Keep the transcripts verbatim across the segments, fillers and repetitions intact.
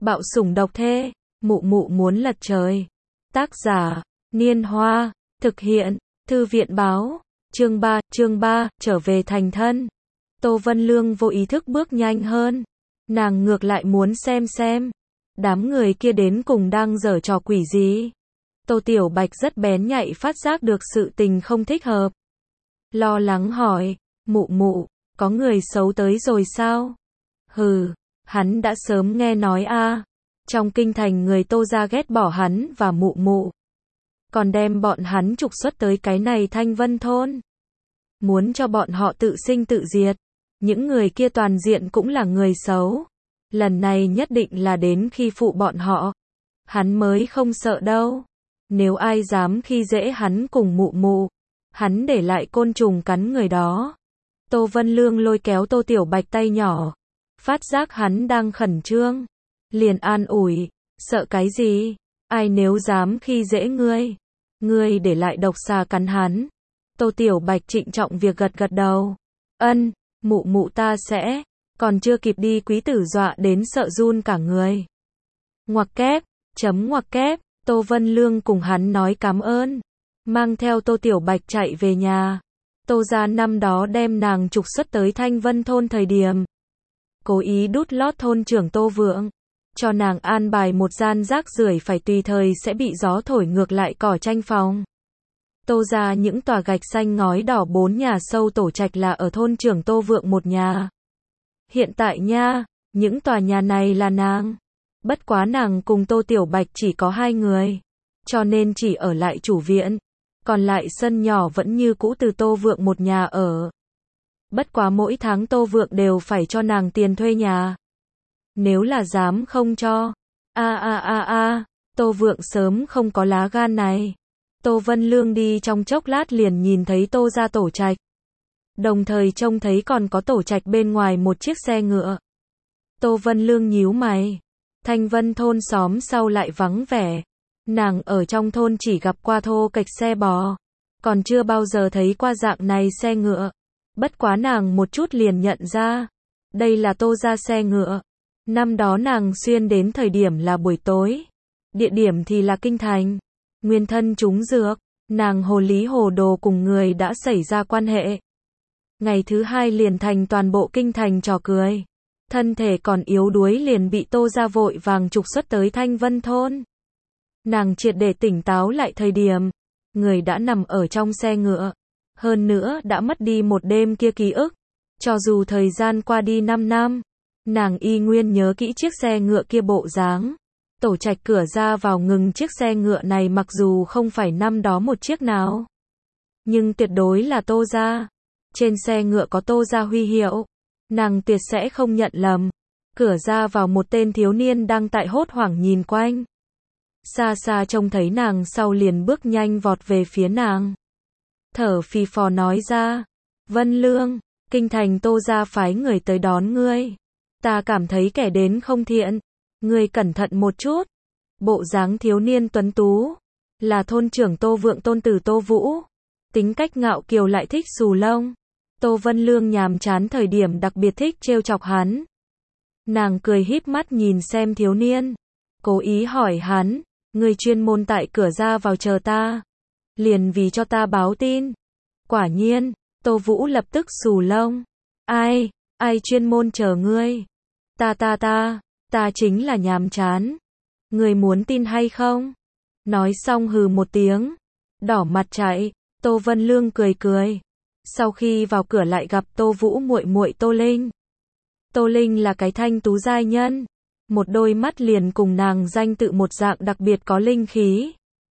Bạo sủng độc thê, mụ mụ muốn lật trời. Tác giả, Niên Hoa, thực hiện, Thư viện báo, chương ba, chương ba, trở về thành thân. Tô Vân Lương vô ý thức bước nhanh hơn. Nàng ngược lại muốn xem xem, đám người kia đến cùng đang giở trò quỷ gì. Tô Tiểu Bạch rất bén nhạy phát giác được sự tình không thích hợp. Lo lắng hỏi, mụ mụ, có người xấu tới rồi sao? Hừ, hắn đã sớm nghe nói a. Trong kinh thành người Tô gia ghét bỏ hắn và mụ mụ. Còn đem bọn hắn trục xuất tới cái này Thanh Vân thôn. Muốn cho bọn họ tự sinh tự diệt. Những người kia toàn diện cũng là người xấu. Lần này nhất định là đến khi phụ bọn họ. Hắn mới không sợ đâu. Nếu ai dám khi dễ hắn cùng mụ mụ, hắn để lại côn trùng cắn người đó. Tô Vân Lương lôi kéo Tô Tiểu Bạch tay nhỏ. Phát giác hắn đang khẩn trương. Liền an ủi, sợ cái gì? Ai nếu dám khi dễ ngươi? Ngươi để lại độc xà cắn hắn. Tô Tiểu Bạch trịnh trọng việc gật gật đầu. Ân, mụ mụ ta sẽ. Còn chưa kịp đi quý tử dọa đến sợ run cả người. Ngoặc kép, chấm ngoặc kép, Tô Vân Lương cùng hắn nói cảm ơn. Mang theo Tô Tiểu Bạch chạy về nhà. Tô gia năm đó đem nàng trục xuất tới Thanh Vân thôn thời điểm. Cố ý đút lót thôn trưởng Tô Vượng. Cho nàng an bài một gian rác rưởi phải tùy thời sẽ bị gió thổi ngược lại cỏ tranh phòng. Tô gia những tòa gạch xanh ngói đỏ bốn nhà sâu tổ trạch là ở thôn trưởng Tô Vượng một nhà. Hiện tại nha, những tòa nhà này là nàng. Bất quá nàng cùng Tô Tiểu Bạch chỉ có hai người. Cho nên chỉ ở lại chủ viện. Còn lại sân nhỏ vẫn như cũ từ Tô Vượng một nhà ở. Bất quá mỗi tháng Tô Vượng đều phải cho nàng tiền thuê nhà. Nếu là dám không cho. A a a a, Tô Vượng sớm không có lá gan này. Tô Vân Lương đi trong chốc lát liền nhìn thấy Tô gia tổ trạch. Đồng thời trông thấy còn có tổ trạch bên ngoài một chiếc xe ngựa. Tô Vân Lương nhíu mày. Thanh Vân thôn xóm sau lại vắng vẻ. Nàng ở trong thôn chỉ gặp qua thô kệch xe bò. Còn chưa bao giờ thấy qua dạng này xe ngựa. Bất quá nàng một chút liền nhận ra. Đây là Tô gia xe ngựa. Năm đó nàng xuyên đến thời điểm là buổi tối. Địa điểm thì là kinh thành. Nguyên thân trúng dược. Nàng hồ lý hồ đồ cùng người đã xảy ra quan hệ. Ngày thứ hai liền thành toàn bộ kinh thành trò cười. Thân thể còn yếu đuối liền bị Tô gia vội vàng trục xuất tới Thanh Vân thôn. Nàng triệt để tỉnh táo lại thời điểm. Người đã nằm ở trong xe ngựa. Hơn nữa đã mất đi một đêm kia ký ức. Cho dù thời gian qua đi năm năm. Nàng y nguyên nhớ kỹ chiếc xe ngựa kia bộ dáng. Tổ trạch cửa ra vào ngừng chiếc xe ngựa này mặc dù không phải năm đó một chiếc nào. Nhưng tuyệt đối là Tô gia. Trên xe ngựa có Tô gia huy hiệu. Nàng tuyệt sẽ không nhận lầm. Cửa ra vào một tên thiếu niên đang tại hốt hoảng nhìn quanh. Xa xa trông thấy nàng sau liền bước nhanh vọt về phía nàng. Thở phì phò nói ra. Vân Lương, kinh thành Tô gia phái người tới đón ngươi. Ta cảm thấy kẻ đến không thiện. Ngươi cẩn thận một chút. Bộ dáng thiếu niên tuấn tú. Là thôn trưởng Tô Vượng tôn tử Tô Vũ. Tính cách ngạo kiều lại thích xù lông. Tô Vân Lương nhàm chán thời điểm đặc biệt thích trêu chọc hắn. Nàng cười híp mắt nhìn xem thiếu niên. Cố ý hỏi hắn. Ngươi chuyên môn tại cửa ra vào chờ ta. Liền vì cho ta báo tin. Quả nhiên, Tô Vũ lập tức xù lông. Ai, ai chuyên môn chờ ngươi? Ta ta ta, ta chính là nhàm chán. Ngươi muốn tin hay không? Nói xong hừ một tiếng. Đỏ mặt chạy, Tô Vân Lương cười cười. Sau khi vào cửa lại gặp Tô Vũ muội muội Tô Linh. Tô Linh là cái thanh tú giai nhân. Một đôi mắt liền cùng nàng danh tự một dạng đặc biệt có linh khí.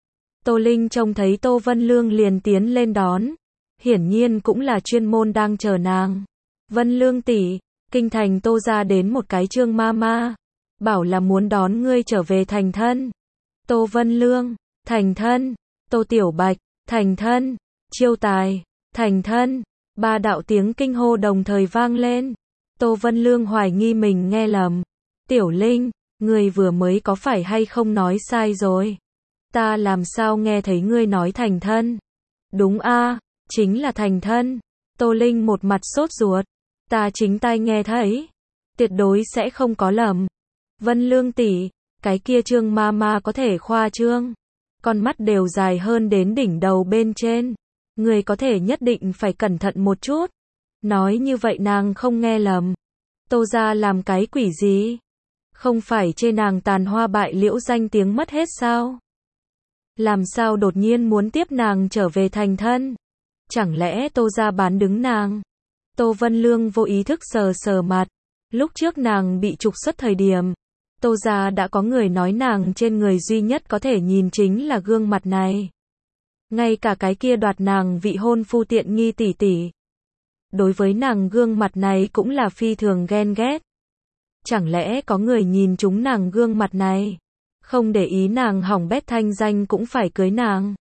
Tô Linh trông thấy Tô Vân Lương liền tiến lên đón. Hiển nhiên cũng là chuyên môn đang chờ nàng. Vân Lương tỷ, kinh thành Tô gia đến một cái Trương ma ma. Bảo là muốn đón ngươi trở về thành thân. Tô Vân Lương, thành thân. Tô Tiểu Bạch, thành thân. Chiêu Tài, thành thân. Ba đạo tiếng kinh hô đồng thời vang lên. Tô Vân Lương hoài nghi mình nghe lầm. Tiểu Linh, ngươi vừa mới có phải hay không nói sai rồi? Ta làm sao nghe thấy ngươi nói thành thân? Đúng a, chính là thành thân. Tô Linh một mặt sốt ruột. Ta chính tai nghe thấy. Tuyệt đối sẽ không có lầm. Vân Lương tỷ, cái kia Trương ma ma có thể khoa trương. Con mắt đều dài hơn đến đỉnh đầu bên trên. Người có thể nhất định phải cẩn thận một chút. Nói như vậy nàng không nghe lầm. Tô gia làm cái quỷ gì? Không phải chê nàng tàn hoa bại liễu danh tiếng mất hết sao? Làm sao đột nhiên muốn tiếp nàng trở về thành thân? Chẳng lẽ Tô gia bán đứng nàng? Tô Vân Lương vô ý thức sờ sờ mặt. Lúc trước nàng bị trục xuất thời điểm, Tô gia đã có người nói nàng trên người duy nhất có thể nhìn chính là gương mặt này. Ngay cả cái kia đoạt nàng vị hôn phu tiện nghi tỷ tỷ. Đối với nàng gương mặt này cũng là phi thường ghen ghét. Chẳng lẽ có người nhìn chúng nàng gương mặt này, không để ý nàng hỏng bét thanh danh cũng phải cưới nàng.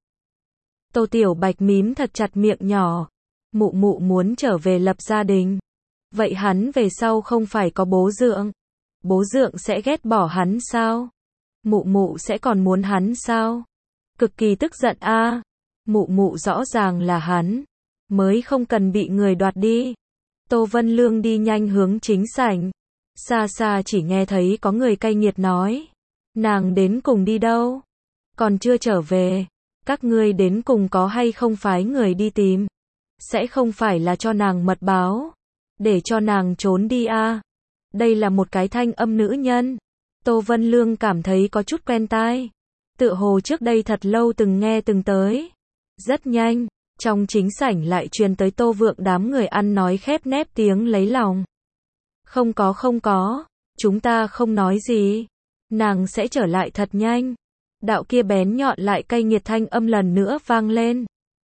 Tô Tiểu Bạch mím thật chặt miệng nhỏ. Mụ mụ muốn trở về lập gia đình. Vậy hắn về sau không phải có bố dượng. Bố dượng sẽ ghét bỏ hắn sao? Mụ mụ sẽ còn muốn hắn sao? Cực kỳ tức giận a. À. Mụ mụ rõ ràng là hắn, mới không cần bị người đoạt đi. Tô Vân Lương đi nhanh hướng chính sảnh. Xa xa chỉ nghe thấy có người cay nghiệt nói. Nàng đến cùng đi đâu? Còn chưa trở về. Các ngươi đến cùng có hay không phái người đi tìm? Sẽ không phải là cho nàng mật báo, để cho nàng trốn đi à? Đây là một cái thanh âm nữ nhân. Tô Vân Lương cảm thấy có chút quen tai. Tựa hồ trước đây thật lâu từng nghe từng tới. Rất nhanh, trong chính sảnh lại truyền tới Tô Vượng đám người ăn nói khép nép tiếng lấy lòng. Không có không có, chúng ta không nói gì. Nàng sẽ trở lại thật nhanh. Đạo kia bén nhọn lại cay nghiệt thanh âm lần nữa vang lên.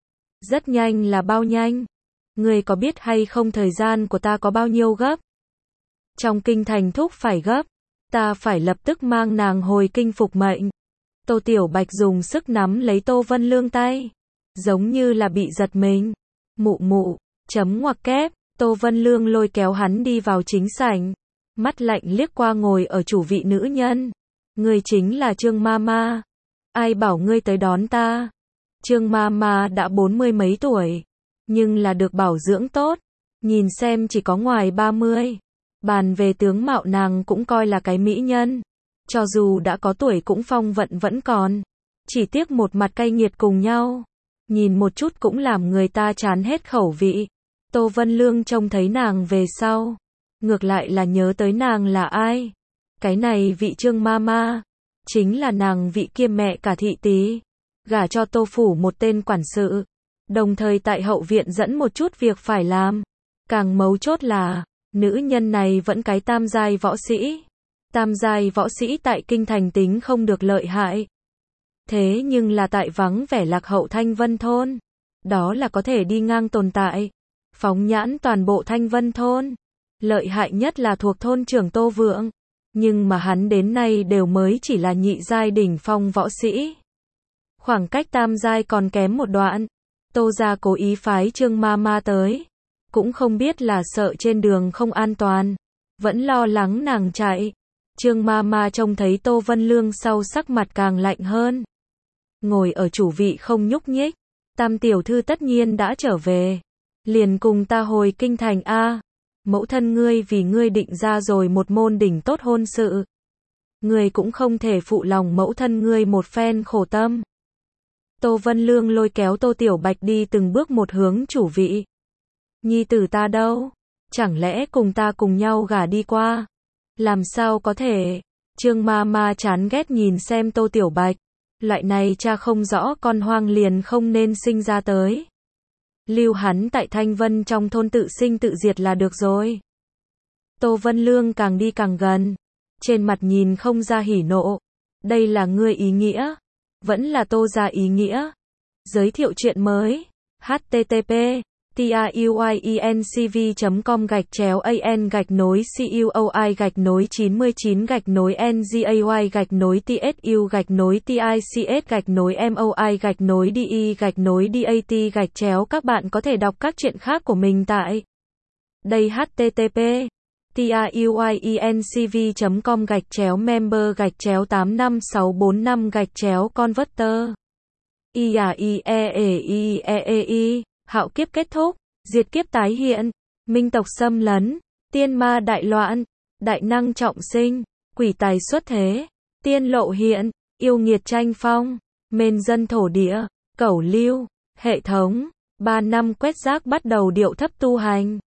Rất nhanh là bao nhanh? Ngươi có biết hay không thời gian của ta có bao nhiêu gấp? Trong kinh thành thúc phải gấp. Ta phải lập tức mang nàng hồi kinh phục mệnh. Tô Tiểu Bạch dùng sức nắm lấy Tô Vân Lương tay. Giống như là bị giật mình. Mụ mụ, chấm ngoặc kép. Tô Vân Lương lôi kéo hắn đi vào chính sảnh. Mắt lạnh liếc qua ngồi ở chủ vị nữ nhân. Ngươi chính là Trương ma ma. Ai bảo ngươi tới đón ta? Trương ma ma đã bốn mươi mấy tuổi, nhưng là được bảo dưỡng tốt, nhìn xem chỉ có ngoài ba mươi. Bàn về tướng mạo nàng cũng coi là cái mỹ nhân, cho dù đã có tuổi cũng phong vận vẫn còn, chỉ tiếc một mặt cay nghiệt cùng nhau, nhìn một chút cũng làm người ta chán hết khẩu vị. Tô Vân Lương trông thấy nàng về sau, ngược lại là nhớ tới nàng là ai. Cái này vị Trương ma ma, chính là nàng vị kia mẹ cả thị tí. Gả cho Tô phủ một tên quản sự, đồng thời tại hậu viện dẫn một chút việc phải làm. Càng mấu chốt là, nữ nhân này vẫn cái tam giai võ sĩ. Tam giai võ sĩ tại kinh thành tính không được lợi hại. Thế nhưng là tại vắng vẻ lạc hậu Thanh Vân thôn, đó là có thể đi ngang tồn tại. Phóng nhãn toàn bộ Thanh Vân thôn, lợi hại nhất là thuộc thôn trưởng Tô Vượng, nhưng mà hắn đến nay đều mới chỉ là nhị giai đỉnh phong võ sĩ. Khoảng cách tam giai còn kém một đoạn. Tô gia cố ý phái Trương ma ma tới, cũng không biết là sợ trên đường không an toàn, vẫn lo lắng nàng chạy. Trương ma ma trông thấy Tô Vân Lương sau sắc mặt càng lạnh hơn. Ngồi ở chủ vị không nhúc nhích. Tam tiểu thư tất nhiên đã trở về, liền cùng ta hồi kinh thành a. Mẫu thân ngươi vì ngươi định ra rồi một môn đỉnh tốt hôn sự, ngươi cũng không thể phụ lòng mẫu thân ngươi một phen khổ tâm. Tô Vân Lương lôi kéo Tô Tiểu Bạch đi từng bước một hướng chủ vị. Nhi tử ta đâu? Chẳng lẽ cùng ta cùng nhau gả đi qua? Làm sao có thể? Trương ma ma chán ghét nhìn xem Tô Tiểu Bạch. Loại này cha không rõ con hoang liền không nên sinh ra tới. Lưu hắn tại Thanh Vân trong thôn tự sinh tự diệt là được rồi. Tô Vân Lương càng đi càng gần. Trên mặt nhìn không ra hỉ nộ. Đây là ngươi ý nghĩa. Vẫn là Tô gia ý nghĩa. Giới thiệu chuyện mới. http truyencv.com gạch chéo an gạch nối cuoi gạch nối chín mươi chín gạch nối ngay gạch nối tsu gạch nối tics gạch nối moi gạch nối de gạch nối dat gạch chéo. Các bạn có thể đọc các chuyện khác của mình tại đây. Http truyencv.com gạch chéo member gạch chéo tám năm sáu bốn năm gạch chéo converter. I A I E E I E E I. Hạo kiếp kết thúc, diệt kiếp tái hiện, minh tộc xâm lấn, tiên ma đại loạn, đại năng trọng sinh, quỷ tài xuất thế, tiên lộ hiện, yêu nghiệt tranh phong, mên dân thổ địa, cẩu lưu, hệ thống, ba năm quét rác bắt đầu điệu thấp tu hành.